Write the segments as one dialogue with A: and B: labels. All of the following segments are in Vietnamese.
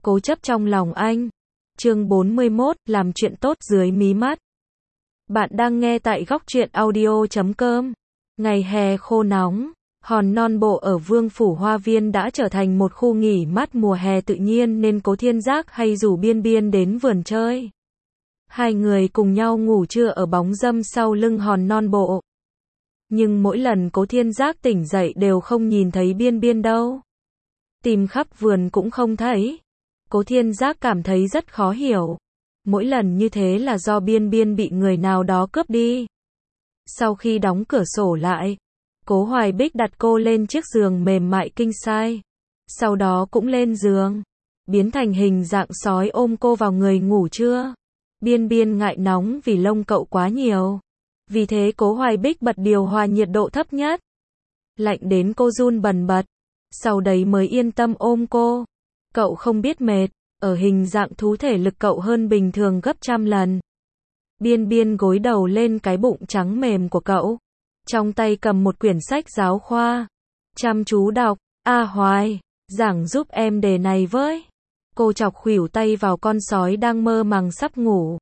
A: Cố chấp trong lòng anh. Chương 41, làm chuyện tốt dưới mí mắt. Bạn đang nghe tại góc truyện audio.com. Ngày hè khô nóng, hòn non bộ ở Vương Phủ Hoa Viên đã trở thành một khu nghỉ mát mùa hè tự nhiên nên Cố Thiên Giác hay rủ Biên Biên đến vườn chơi. Hai người cùng nhau ngủ trưa ở bóng râm sau lưng hòn non bộ. Nhưng mỗi lần Cố Thiên Giác tỉnh dậy đều không nhìn thấy Biên Biên đâu. Tìm khắp vườn cũng không thấy. Cố Thiên Giác cảm thấy rất khó hiểu. Mỗi lần như thế là do Biên Biên bị người nào đó cướp đi. Sau khi đóng cửa sổ lại, Cố Hoài Bích đặt cô lên chiếc giường mềm mại king size. Sau đó cũng lên giường, biến thành hình dạng sói ôm cô vào người ngủ trưa. Biên Biên ngại nóng vì lông cậu quá nhiều. Vì thế Cố Hoài Bích bật điều hòa nhiệt độ thấp nhất. Lạnh đến cô run bần bật. Sau đấy mới yên tâm ôm cô. Cậu không biết mệt, ở hình dạng thú thể lực cậu hơn bình thường gấp trăm lần. Biên Biên gối đầu lên cái bụng trắng mềm của cậu. Trong tay cầm một quyển sách giáo khoa. Chăm chú đọc, Hoài, giảng giúp em đề này với. Cô chọc khuỷu tay vào con sói đang mơ màng sắp ngủ.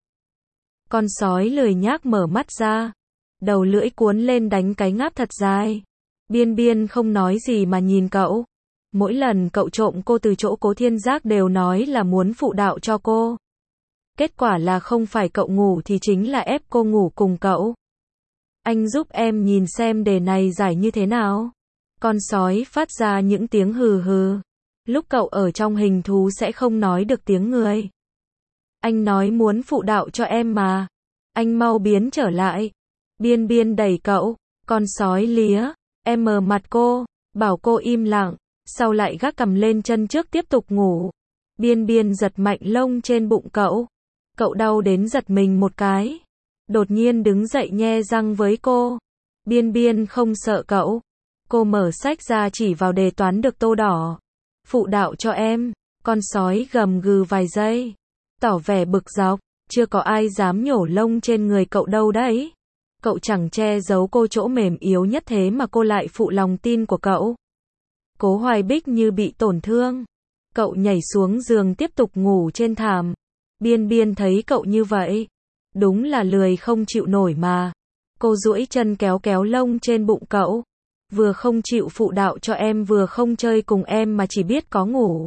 A: Con sói lười nhác mở mắt ra. Đầu lưỡi cuốn lên đánh cái ngáp thật dài. Biên Biên không nói gì mà nhìn cậu. Mỗi lần cậu trộm cô từ chỗ Cố Thiên Giác đều nói là muốn phụ đạo cho cô. Kết quả là không phải cậu ngủ thì chính là ép cô ngủ cùng cậu. Anh giúp em nhìn xem đề này giải như thế nào. Con sói phát ra những tiếng hừ hừ. Lúc cậu ở trong hình thú sẽ không nói được tiếng người. Anh nói muốn phụ đạo cho em mà. Anh mau biến trở lại. Biên Biên đẩy cậu. Con sói lía. Em mờ mặt cô. Bảo cô im lặng. Sau lại gác cầm lên chân trước tiếp tục ngủ. Biên Biên giật mạnh lông trên bụng cậu. Cậu đau đến giật mình một cái. Đột nhiên đứng dậy nhe răng với cô. Biên Biên không sợ cậu. Cô mở sách ra chỉ vào đề toán được tô đỏ. Phụ đạo cho em. Con sói gầm gừ vài giây. Tỏ vẻ bực dọc. Chưa có ai dám nhổ lông trên người cậu đâu đấy. Cậu chẳng che giấu cô chỗ mềm yếu nhất thế mà cô lại phụ lòng tin của cậu. Cố Hoài Bích như bị tổn thương. Cậu nhảy xuống giường tiếp tục ngủ trên thảm. Biên Biên thấy cậu như vậy. Đúng là lười không chịu nổi mà. Cô duỗi chân kéo kéo lông trên bụng cậu. Vừa không chịu phụ đạo cho em vừa không chơi cùng em mà chỉ biết có ngủ.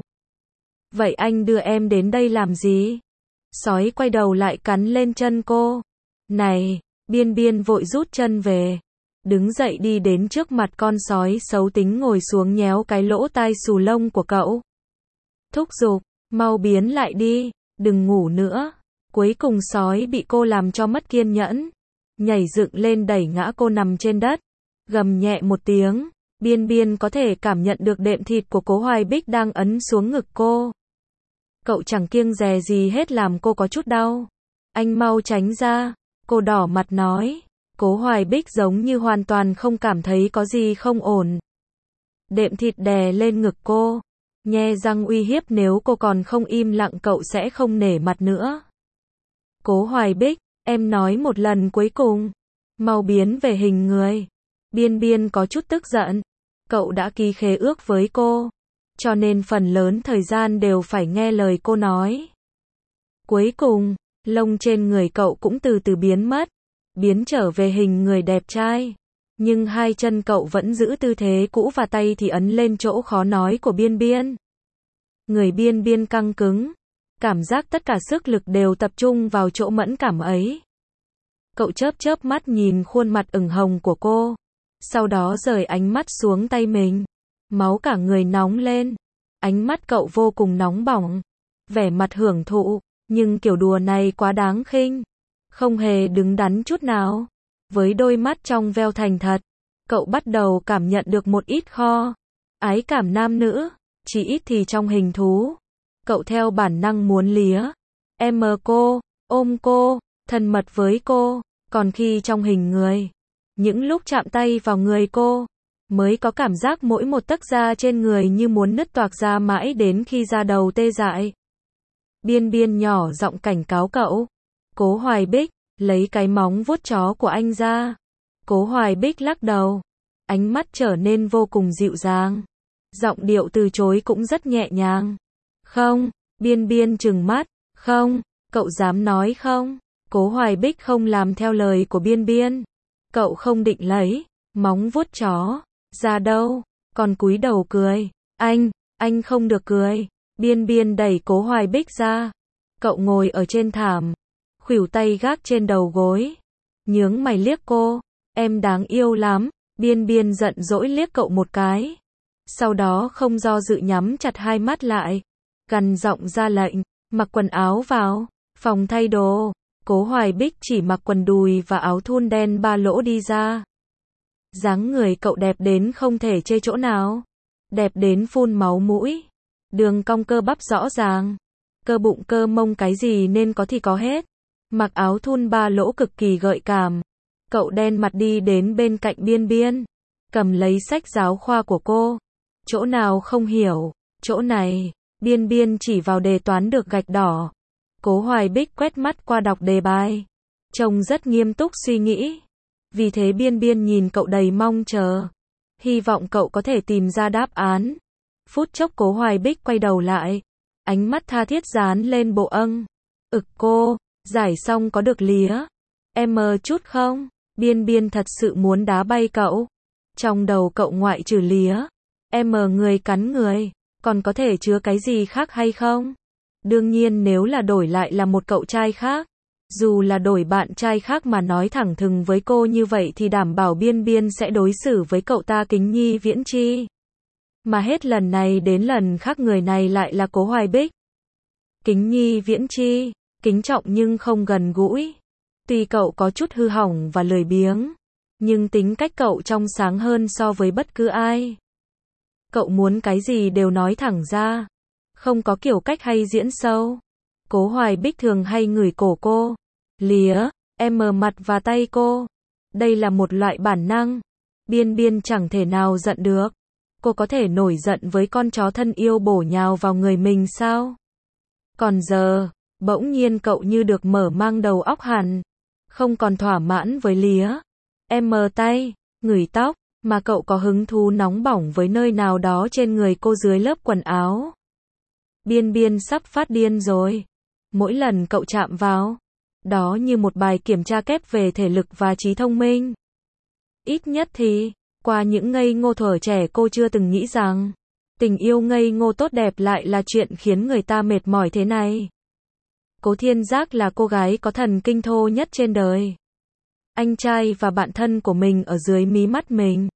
A: Vậy anh đưa em đến đây làm gì? Sói quay đầu lại cắn lên chân cô. Này, Biên Biên vội rút chân về. Đứng dậy đi đến trước mặt con sói xấu tính ngồi xuống nhéo cái lỗ tai xù lông của cậu. Thúc giục, mau biến lại đi, đừng ngủ nữa. Cuối cùng sói bị cô làm cho mất kiên nhẫn. Nhảy dựng lên đẩy ngã cô nằm trên đất. Gầm nhẹ một tiếng, Biên Biên có thể cảm nhận được đệm thịt của Cố Hoài Bích đang ấn xuống ngực cô. Cậu chẳng kiêng dè gì hết làm cô có chút đau. Anh mau tránh ra, cô đỏ mặt nói. Cố Hoài Bích giống như hoàn toàn không cảm thấy có gì không ổn. Đệm thịt đè lên ngực cô. Nhe răng uy hiếp nếu cô còn không im lặng cậu sẽ không nể mặt nữa. Cố Hoài Bích, em nói một lần cuối cùng. Mau biến về hình người. Biên Biên có chút tức giận. Cậu đã ký khế ước với cô. Cho nên phần lớn thời gian đều phải nghe lời cô nói. Cuối cùng, lông trên người cậu cũng từ từ biến mất. Biến trở về hình người đẹp trai. Nhưng hai chân cậu vẫn giữ tư thế cũ và tay thì ấn lên chỗ khó nói của Biên Biên. Người Biên Biên căng cứng. Cảm giác tất cả sức lực đều tập trung vào chỗ mẫn cảm ấy. Cậu chớp chớp mắt nhìn khuôn mặt ửng hồng của cô. Sau đó rời ánh mắt xuống tay mình. Máu cả người nóng lên. Ánh mắt cậu vô cùng nóng bỏng. Vẻ mặt hưởng thụ. Nhưng kiểu đùa này quá đáng khinh. Không hề đứng đắn chút nào. Với đôi mắt trong veo thành thật. Cậu bắt đầu cảm nhận được một ít ái cảm nam nữ. Chỉ ít thì trong hình thú. Cậu theo bản năng muốn lía. Em mờ cô, ôm cô, thân mật với cô. Còn khi trong hình người. Những lúc chạm tay vào người cô. Mới có cảm giác mỗi một tấc da trên người như muốn nứt toạc ra mãi đến khi da đầu tê dại. Biên Biên nhỏ giọng cảnh cáo cậu. Cố Hoài Bích, lấy cái móng vuốt chó của anh ra. Cố Hoài Bích lắc đầu. Ánh mắt trở nên vô cùng dịu dàng. Giọng điệu từ chối cũng rất nhẹ nhàng. Không, Biên Biên trừng mắt, không, cậu dám nói không? Cố Hoài Bích không làm theo lời của Biên Biên. Cậu không định lấy móng vuốt chó ra đâu, còn cúi đầu cười. Anh không được cười. Biên Biên đẩy Cố Hoài Bích ra. Cậu ngồi ở trên thảm, khuỷu tay gác trên đầu gối, nhướng mày liếc cô. Em đáng yêu lắm. Biên Biên giận dỗi liếc cậu một cái. Sau đó không do dự nhắm chặt hai mắt lại, gằn giọng ra lệnh, mặc quần áo vào, phòng thay đồ. Cố Hoài Bích chỉ mặc quần đùi và áo thun đen ba lỗ đi ra. Dáng người cậu đẹp đến không thể chê chỗ nào. Đẹp đến phun máu mũi. Đường cong cơ bắp rõ ràng. Cơ bụng cơ mông cái gì nên có thì có hết. Mặc áo thun ba lỗ cực kỳ gợi cảm. Cậu đen mặt đi đến bên cạnh Biên Biên, cầm lấy sách giáo khoa của cô. Chỗ nào không hiểu? Chỗ này. Biên Biên chỉ vào đề toán được gạch đỏ. Cố Hoài Bích quét mắt qua đọc đề bài, trông rất nghiêm túc suy nghĩ. Vì thế Biên Biên nhìn cậu đầy mong chờ, hy vọng cậu có thể tìm ra đáp án. Phút chốc Cố Hoài Bích quay đầu lại, ánh mắt tha thiết dán lên bộ âng. Cô, giải xong có được lía em chút không? Biên Biên thật sự muốn đá bay cậu. Trong đầu cậu ngoại trừ lía em người cắn người, còn có thể chứa cái gì khác hay không? Đương nhiên nếu là đổi lại là một cậu trai khác, dù là đổi bạn trai khác mà nói thẳng thừng với cô như vậy thì đảm bảo Biên Biên sẽ đối xử với cậu ta kính nhi viễn chi. Mà hết lần này đến lần khác người này lại là Cố Hoài Bích. Kính nhi viễn chi, kính trọng nhưng không gần gũi. Tuy cậu có chút hư hỏng và lười biếng, nhưng tính cách cậu trong sáng hơn so với bất cứ ai. Cậu muốn cái gì đều nói thẳng ra, không có kiểu cách hay diễn sâu. Cố Hoài Bích thường hay ngửi cổ cô, lía em mặt và tay cô. Đây là một loại bản năng. Biên Biên chẳng thể nào giận được. Cô có thể nổi giận với con chó thân yêu bổ nhào vào người mình sao? Còn giờ, bỗng nhiên cậu như được mở mang đầu óc hẳn, không còn thỏa mãn với lía em tay, ngửi tóc, mà cậu có hứng thú nóng bỏng với nơi nào đó trên người cô dưới lớp quần áo. Biên Biên sắp phát điên rồi. Mỗi lần cậu chạm vào, đó như một bài kiểm tra kép về thể lực và trí thông minh. Ít nhất thì, qua những ngây ngô thuở trẻ cô chưa từng nghĩ rằng, tình yêu ngây ngô tốt đẹp lại là chuyện khiến người ta mệt mỏi thế này. Cố Thiên Giác là cô gái có thần kinh thô nhất trên đời. Anh trai và bạn thân của mình ở dưới mí mắt mình.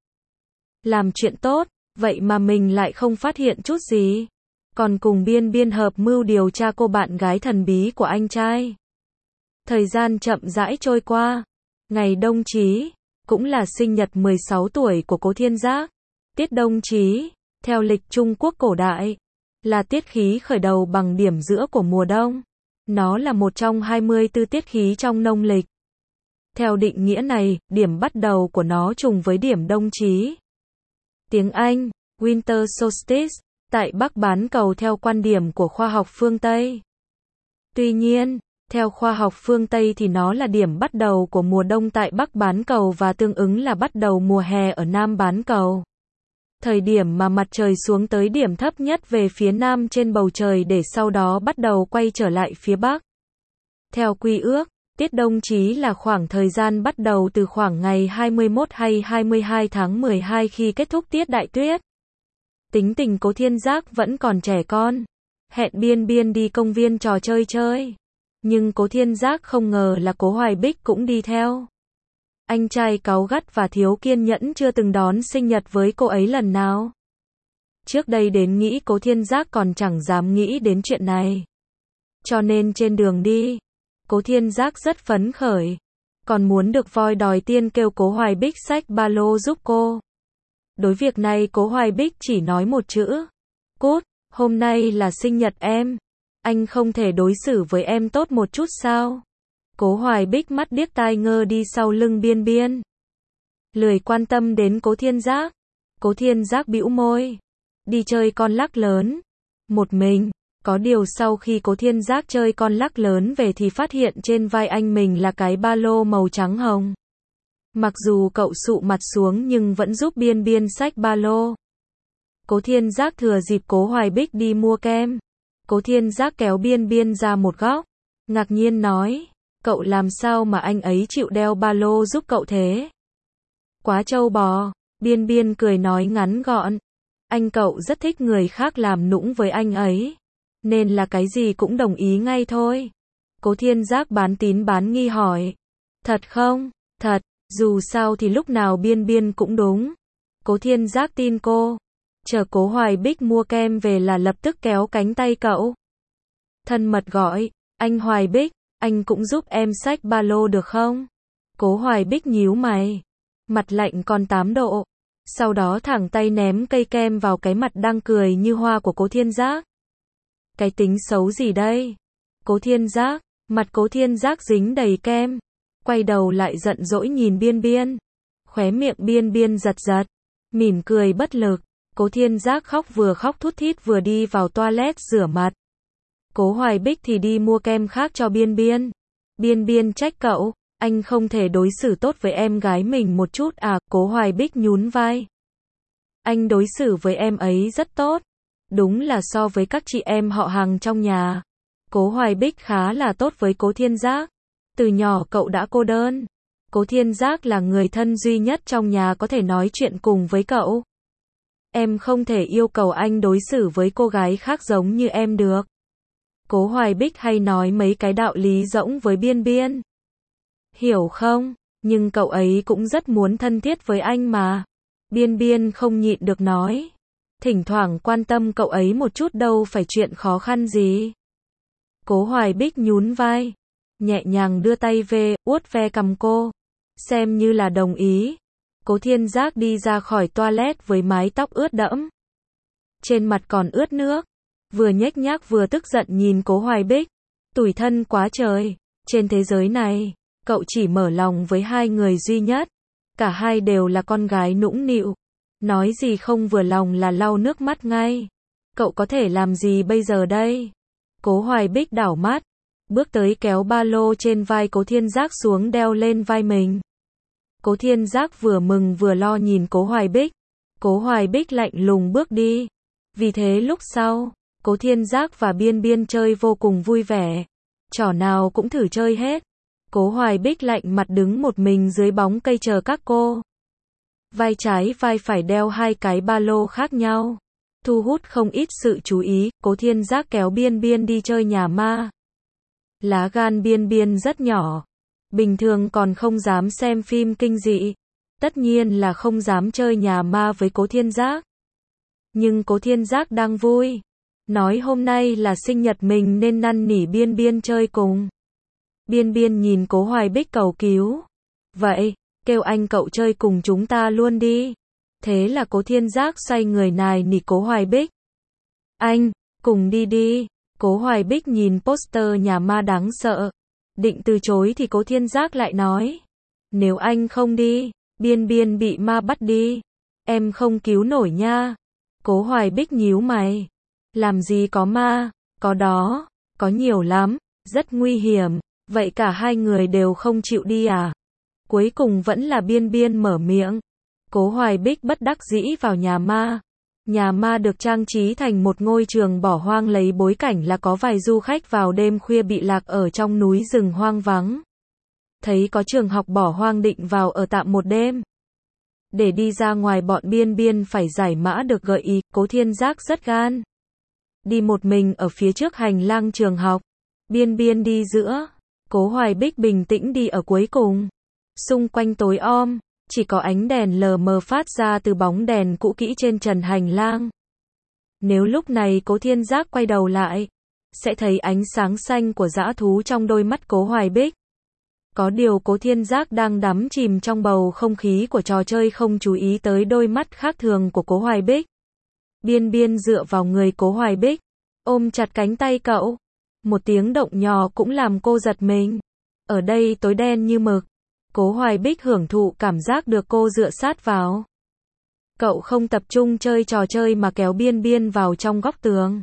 A: Làm chuyện tốt, vậy mà mình lại không phát hiện chút gì. Còn cùng Biên Biên hợp mưu điều tra cô bạn gái thần bí của anh trai. Thời gian chậm rãi trôi qua. Ngày đông chí, cũng là sinh nhật 16 tuổi của Cố Thiên Giác. Tiết đông chí, theo lịch Trung Quốc cổ đại, là tiết khí khởi đầu bằng điểm giữa của mùa đông. Nó là một trong 24 tiết khí trong nông lịch. Theo định nghĩa này, điểm bắt đầu của nó trùng với điểm đông chí. Tiếng Anh, Winter Solstice, tại Bắc bán cầu theo quan điểm của khoa học phương Tây. Tuy nhiên, theo khoa học phương Tây thì nó là điểm bắt đầu của mùa đông tại Bắc bán cầu và tương ứng là bắt đầu mùa hè ở Nam bán cầu. Thời điểm mà mặt trời xuống tới điểm thấp nhất về phía nam trên bầu trời để sau đó bắt đầu quay trở lại phía bắc. Theo quy ước, tiết đông chí là khoảng thời gian bắt đầu từ khoảng ngày 21 hay 22 tháng 12 khi kết thúc tiết đại tuyết. Tính tình Cố Thiên Giác vẫn còn trẻ con, hẹn Biên Biên đi công viên trò chơi chơi. Nhưng Cố Thiên Giác không ngờ là Cố Hoài Bích cũng đi theo. Anh trai cáu gắt và thiếu kiên nhẫn chưa từng đón sinh nhật với cô ấy lần nào. Trước đây đến nghĩ Cố Thiên Giác còn chẳng dám nghĩ đến chuyện này. Cho nên trên đường đi, Cố Thiên Giác rất phấn khởi. Còn muốn được voi đòi tiên kêu Cố Hoài Bích xách ba lô giúp cô. Đối việc này Cố Hoài Bích chỉ nói một chữ. Cút, hôm nay là sinh nhật em. Anh không thể đối xử với em tốt một chút sao? Cố Hoài Bích mắt điếc tai ngơ đi sau lưng Biên Biên. Lười quan tâm đến Cố Thiên Giác. Cố Thiên Giác bĩu môi. Đi chơi con lắc lớn. Một mình. Có điều sau khi Cố Thiên Giác chơi con lắc lớn về thì phát hiện trên vai anh mình là cái ba lô màu trắng hồng. Mặc dù cậu sụ mặt xuống nhưng vẫn giúp Biên Biên xách ba lô. Cố Thiên Giác thừa dịp Cố Hoài Bích đi mua kem, Cố Thiên Giác kéo Biên Biên ra một góc, ngạc nhiên nói, cậu làm sao mà anh ấy chịu đeo ba lô giúp cậu thế? Quá trâu bò, Biên Biên cười nói ngắn gọn, anh cậu rất thích người khác làm nũng với anh ấy, nên là cái gì cũng đồng ý ngay thôi. Cố Thiên Giác bán tín bán nghi hỏi, thật không? Thật, dù sao thì lúc nào Biên Biên cũng đúng. Cố Thiên Giác tin cô. Chờ Cố Hoài Bích mua kem về là lập tức kéo cánh tay cậu. Thân mật gọi, anh Hoài Bích, anh cũng giúp em xách ba lô được không? Cố Hoài Bích nhíu mày, mặt lạnh còn 8 độ. Sau đó thẳng tay ném cây kem vào cái mặt đang cười như hoa của Cố Thiên Giác. Cái tính xấu gì đây? Cố Thiên Giác, mặt Cố Thiên Giác dính đầy kem. Quay đầu lại giận dỗi nhìn Biên Biên. Khóe miệng Biên Biên giật giật, mỉm cười bất lực. Cố Thiên Giác khóc thút thít vừa đi vào toilet rửa mặt. Cố Hoài Bích thì đi mua kem khác cho Biên Biên. Biên Biên trách cậu, anh không thể đối xử tốt với em gái mình một chút à? Cố Hoài Bích nhún vai. Anh đối xử với em ấy rất tốt. Đúng là so với các chị em họ hàng trong nhà, Cố Hoài Bích khá là tốt với Cố Thiên Giác. Từ nhỏ cậu đã cô đơn. Cố Thiên Giác là người thân duy nhất trong nhà có thể nói chuyện cùng với cậu. Em không thể yêu cầu anh đối xử với cô gái khác giống như em được. Cố Hoài Bích hay nói mấy cái đạo lý rỗng với Biên Biên. Hiểu không? Nhưng cậu ấy cũng rất muốn thân thiết với anh mà. Biên Biên không nhịn được nói. Thỉnh thoảng quan tâm cậu ấy một chút đâu phải chuyện khó khăn gì. Cố Hoài Bích nhún vai, nhẹ nhàng đưa tay về, vuốt ve cằm cô. Xem như là đồng ý. Cố Thiên Giác đi ra khỏi toilet với mái tóc ướt đẫm. Trên mặt còn ướt nước. Vừa nhếch nhác vừa tức giận nhìn Cố Hoài Bích. Tủi thân quá trời. Trên thế giới này, cậu chỉ mở lòng với hai người duy nhất. Cả hai đều là con gái nũng nịu. Nói gì không vừa lòng là lau nước mắt ngay. Cậu có thể làm gì bây giờ đây? Cố Hoài Bích đảo mắt, bước tới kéo ba lô trên vai Cố Thiên Giác xuống đeo lên vai mình. Cố Thiên Giác vừa mừng vừa lo nhìn Cố Hoài Bích. Cố Hoài Bích lạnh lùng bước đi. Vì thế lúc sau, Cố Thiên Giác và Biên Biên chơi vô cùng vui vẻ. Trò nào cũng thử chơi hết. Cố Hoài Bích lạnh mặt đứng một mình dưới bóng cây chờ các cô. Vai trái vai phải đeo hai cái ba lô khác nhau, thu hút không ít sự chú ý. Cố Thiên Giác kéo Biên Biên đi chơi nhà ma. Lá gan Biên Biên rất nhỏ, bình thường còn không dám xem phim kinh dị, tất nhiên là không dám chơi nhà ma với Cố Thiên Giác. Nhưng Cố Thiên Giác đang vui, nói hôm nay là sinh nhật mình nên năn nỉ Biên Biên chơi cùng. Biên Biên nhìn Cố Hoài Bích cầu cứu. Vậy, kêu anh cậu chơi cùng chúng ta luôn đi. Thế là Cố Thiên Giác xoay người nài nỉ Cố Hoài Bích. Anh, cùng đi đi. Cố Hoài Bích nhìn poster nhà ma đáng sợ. Định từ chối thì Cố Thiên Giác lại nói. Nếu anh không đi, Biên Biên bị ma bắt đi. Em không cứu nổi nha. Cố Hoài Bích nhíu mày. Làm gì có ma, có đó, có nhiều lắm, rất nguy hiểm. Vậy cả hai người đều không chịu đi à? Cuối cùng vẫn là Biên Biên mở miệng. Cố Hoài Bích bất đắc dĩ vào nhà ma. Nhà ma được trang trí thành một ngôi trường bỏ hoang lấy bối cảnh là có vài du khách vào đêm khuya bị lạc ở trong núi rừng hoang vắng. Thấy có trường học bỏ hoang định vào ở tạm một đêm. Để đi ra ngoài bọn Biên Biên phải giải mã được gợi ý. Cố Thiên Giác rất gan. Đi một mình ở phía trước hành lang trường học. Biên Biên đi giữa. Cố Hoài Bích bình tĩnh đi ở cuối cùng. Xung quanh tối om, chỉ có ánh đèn lờ mờ phát ra từ bóng đèn cũ kỹ trên trần hành lang. Nếu lúc này Cố Thiên Giác quay đầu lại, sẽ thấy ánh sáng xanh của dã thú trong đôi mắt Cố Hoài Bích. Có điều Cố Thiên Giác đang đắm chìm trong bầu không khí của trò chơi không chú ý tới đôi mắt khác thường của Cố Hoài Bích. Biên Biên dựa vào người Cố Hoài Bích, ôm chặt cánh tay cậu. Một tiếng động nhỏ cũng làm cô giật mình. Ở đây tối đen như mực. Cố Hoài Bích hưởng thụ cảm giác được cô dựa sát vào. Cậu không tập trung chơi trò chơi mà kéo Biên Biên vào trong góc tường.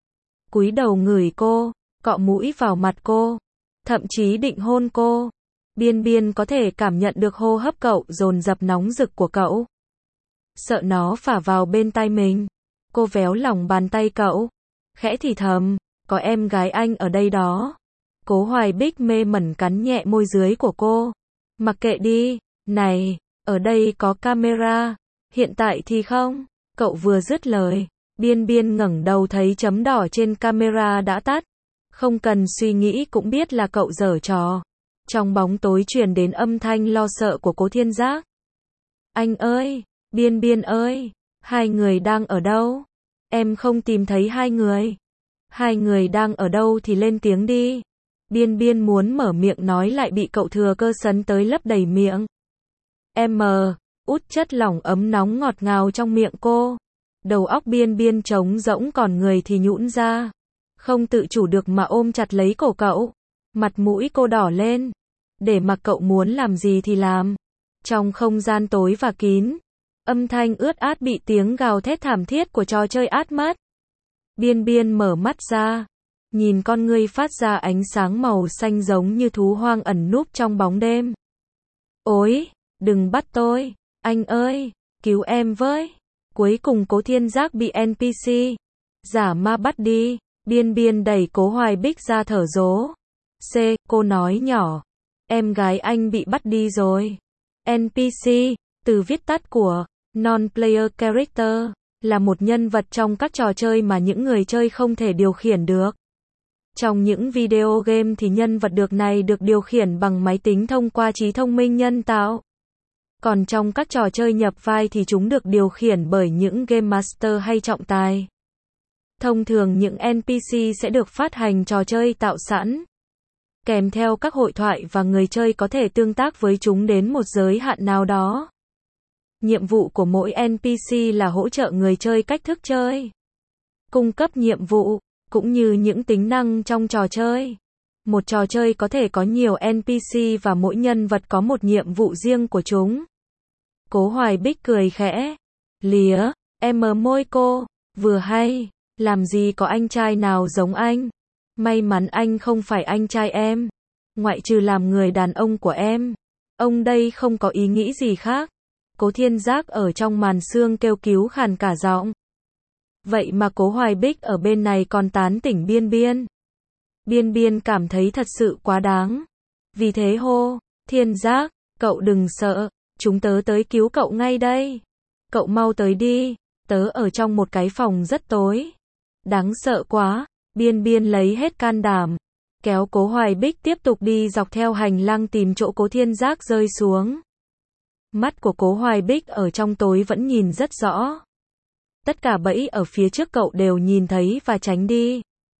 A: Cúi đầu ngửi cô, cọ mũi vào mặt cô, thậm chí định hôn cô. Biên Biên có thể cảm nhận được hô hấp cậu dồn dập nóng rực của cậu. Sợ nó phả vào bên tai mình. Cô véo lòng bàn tay cậu, khẽ thì thầm, có em gái anh ở đây đó. Cố Hoài Bích mê mẩn cắn nhẹ môi dưới của cô. Mặc kệ đi, này, ở đây có camera, hiện tại thì không. Cậu vừa dứt lời, Biên Biên ngẩng đầu thấy chấm đỏ trên camera đã tắt. Không cần suy nghĩ cũng biết là cậu giở trò. Trong bóng tối truyền đến âm thanh lo sợ của Cố Thiên Giác. Anh ơi, Biên Biên ơi, hai người đang ở đâu? Em không tìm thấy hai người. Hai người đang ở đâu thì lên tiếng đi. Biên Biên muốn mở miệng nói lại bị cậu thừa cơ sấn tới lấp đầy miệng. Em út chất lỏng ấm nóng ngọt ngào trong miệng cô. Đầu óc Biên Biên trống rỗng còn người thì nhũn ra. Không tự chủ được mà ôm chặt lấy cổ cậu. Mặt mũi cô đỏ lên. Để mặc cậu muốn làm gì thì làm. Trong không gian tối và kín, âm thanh ướt át bị tiếng gào thét thảm thiết của trò chơi át mất. Biên Biên mở mắt ra, nhìn con ngươi phát ra ánh sáng màu xanh giống như thú hoang ẩn núp trong bóng đêm. Ôi, đừng bắt tôi, anh ơi, cứu em với. Cuối cùng Cố Thiên Giác bị NPC giả ma bắt đi. Biên Biên đẩy Cố Hoài Bích ra thở dố. Cô nói nhỏ, em gái anh bị bắt đi rồi. NPC, từ viết tắt của Non-Player Character, là một nhân vật trong các trò chơi mà những người chơi không thể điều khiển được. Trong những video game thì nhân vật này được điều khiển bằng máy tính thông qua trí thông minh nhân tạo. Còn trong các trò chơi nhập vai thì chúng được điều khiển bởi những Game Master hay trọng tài. Thông thường những NPC sẽ được phát hành trò chơi tạo sẵn, kèm theo các hội thoại và người chơi có thể tương tác với chúng đến một giới hạn nào đó. Nhiệm vụ của mỗi NPC là hỗ trợ người chơi cách thức chơi, cung cấp nhiệm vụ, cũng như những tính năng trong trò chơi. Một trò chơi có thể có nhiều NPC và mỗi nhân vật có một nhiệm vụ riêng của chúng. Cố Hoài Bích cười khẽ, lìa, em môi cô, vừa hay, làm gì có anh trai nào giống anh. May mắn anh không phải anh trai em, ngoại trừ làm người đàn ông của em. Ông đây không có ý nghĩ gì khác. Cố Thiên Giác ở trong màn sương kêu cứu khàn cả giọng. Vậy mà Cố Hoài Bích ở bên này còn tán tỉnh Biên Biên. Biên Biên cảm thấy thật sự quá đáng. Vì thế hô, Thiên Giác, cậu đừng sợ, chúng tớ tới cứu cậu ngay đây. Cậu mau tới đi, tớ ở trong một cái phòng rất tối. Đáng sợ quá. Biên Biên lấy hết can đảm, kéo Cố Hoài Bích tiếp tục đi dọc theo hành lang tìm chỗ Cố Thiên Giác rơi xuống. Mắt của Cố Hoài Bích ở trong tối vẫn nhìn rất rõ. Tất cả bẫy ở phía trước cậu đều nhìn thấy và tránh đi.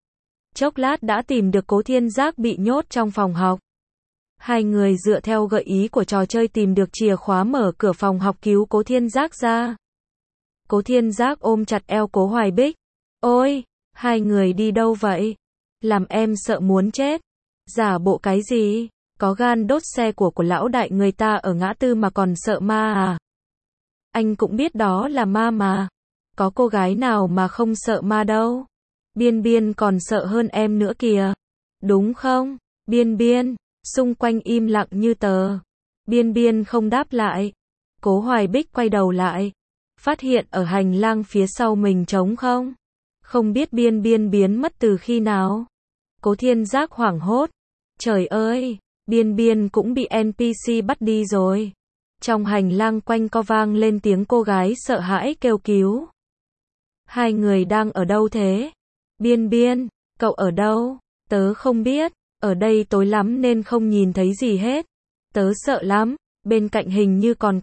A: Chốc lát đã tìm được Cố Thiên Giác bị nhốt trong phòng học. Hai người dựa theo gợi ý của trò chơi tìm được chìa khóa mở cửa phòng học cứu Cố Thiên Giác ra. Cố Thiên Giác ôm chặt eo Cố Hoài Bích. Ôi! Hai người đi đâu vậy? Làm em sợ muốn chết. Giả bộ cái gì? Có gan đốt xe của lão đại người ta ở ngã tư mà còn sợ ma à? Anh cũng biết đó là ma mà. Có cô gái nào mà không sợ ma đâu. Biên Biên còn sợ hơn em nữa kìa. Đúng không? Biên Biên, xung quanh im lặng như tờ. Biên Biên không đáp lại. Cố Hoài Bích quay đầu lại, phát hiện ở hành lang phía sau mình trống không. Không biết Biên Biên biến mất từ khi nào. Cố Thiên Giác hoảng hốt. Trời ơi, Biên Biên cũng bị NPC bắt đi rồi. Trong hành lang quanh co vang lên tiếng cô gái sợ hãi kêu cứu. Hai người đang ở đâu thế? Biên Biên, cậu ở đâu? Tớ không biết, ở đây tối lắm nên không nhìn thấy gì hết. Tớ sợ lắm, bên cạnh hình như còn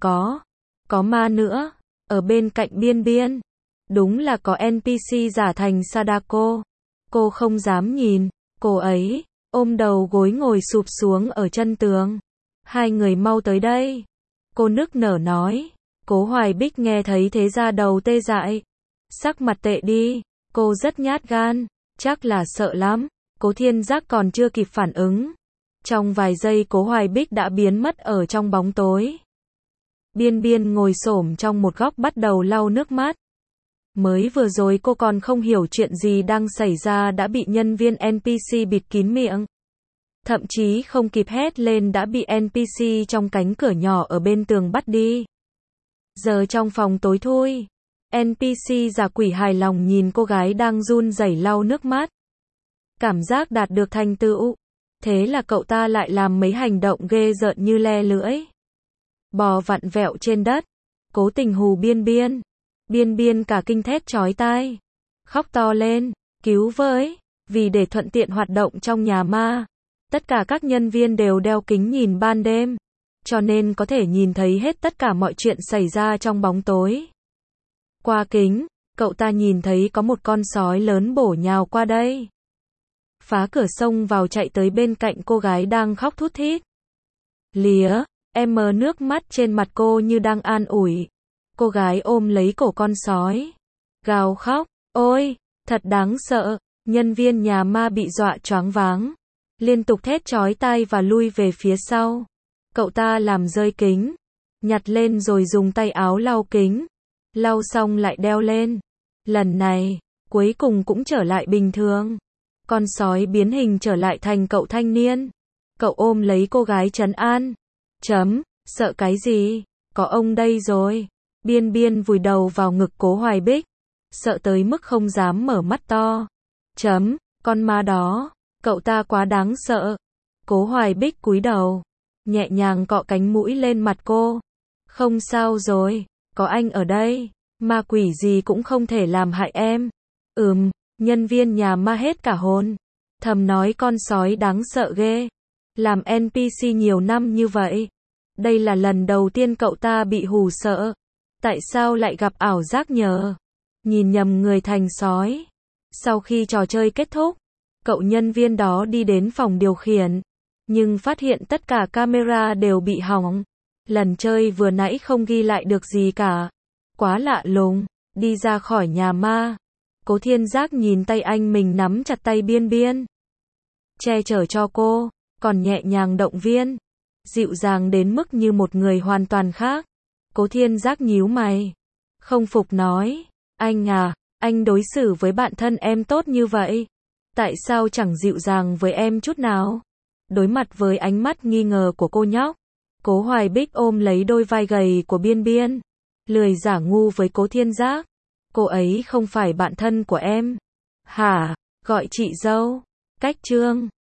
A: có ma nữa. Ở bên cạnh Biên Biên. Đúng là có NPC giả thành Sadako. Cô không dám nhìn, cô ấy ôm đầu gối ngồi sụp xuống ở chân tường. Hai người mau tới đây. Cô nức nở nói. Cố Hoài Bích nghe thấy thế ra đầu tê dại. Sắc mặt tệ đi, cô rất nhát gan, chắc là sợ lắm. Cố Thiên Giác còn chưa kịp phản ứng. Trong vài giây Cố Hoài Bích đã biến mất ở trong bóng tối. Biên Biên ngồi xổm trong một góc bắt đầu lau nước mắt. Mới vừa rồi cô còn không hiểu chuyện gì đang xảy ra đã bị nhân viên NPC bịt kín miệng. Thậm chí không kịp hét lên đã bị NPC trong cánh cửa nhỏ ở bên tường bắt đi. Giờ trong phòng tối thui, NPC giả quỷ hài lòng nhìn cô gái đang run rẩy lau nước mắt. cảm giác đạt được thành tựu. Thế là cậu ta lại làm mấy hành động ghê rợn như le lưỡi, bò vặn vẹo trên đất, cố tình hù Biên Biên. Biên Biên cả kinh thét chói tai, khóc to lên, cứu với, vì để thuận tiện hoạt động trong nhà ma. Tất cả các nhân viên đều đeo kính nhìn ban đêm, cho nên có thể nhìn thấy hết tất cả mọi chuyện xảy ra trong bóng tối. Qua kính, cậu ta nhìn thấy có một con sói lớn bổ nhào qua đây. Phá cửa xông vào chạy tới bên cạnh cô gái đang khóc thút thít. Lía, em mờ nước mắt trên mặt cô như đang an ủi. Cô gái ôm lấy cổ con sói, gào khóc, ôi, thật đáng sợ. Nhân viên nhà ma bị dọa choáng váng, liên tục thét chói tai và lui về phía sau. Cậu ta làm rơi kính, nhặt lên rồi dùng tay áo lau kính, lau xong lại đeo lên. Lần này, cuối cùng cũng trở lại bình thường. Con sói biến hình trở lại thành cậu thanh niên. Cậu ôm lấy cô gái trấn an. Sợ cái gì? Có ông đây rồi. Biên Biên vùi đầu vào ngực Cố Hoài Bích, sợ tới mức không dám mở mắt to. Con ma đó, cậu ta quá đáng sợ. Cố Hoài Bích cúi đầu, nhẹ nhàng cọ cánh mũi lên mặt cô. Không sao rồi, có anh ở đây, ma quỷ gì cũng không thể làm hại em. Nhân viên nhà ma hết cả hồn, thầm nói con sói đáng sợ ghê. Làm NPC nhiều năm như vậy, đây là lần đầu tiên cậu ta bị hù sợ. Tại sao lại gặp ảo giác nhờ? Nhìn nhầm người thành sói. Sau khi trò chơi kết thúc, cậu nhân viên đó đi đến phòng điều khiển, nhưng phát hiện tất cả camera đều bị hỏng. Lần chơi vừa nãy không ghi lại được gì cả. Quá lạ lùng. Đi ra khỏi nhà ma, Cố Thiên Giác nhìn tay anh mình nắm chặt tay Biên Biên, che chở cho cô, còn nhẹ nhàng động viên, dịu dàng đến mức như một người hoàn toàn khác. Cố Thiên Giác nhíu mày, không phục nói, anh à, anh đối xử với bạn thân em tốt như vậy, tại sao chẳng dịu dàng với em chút nào? Đối mặt với ánh mắt nghi ngờ của cô nhóc, Cố Hoài Bích ôm lấy đôi vai gầy của Biên Biên, lười giả ngu với Cố Thiên Giác. Cô ấy không phải bạn thân của em. Hả? Gọi chị dâu. Cách chương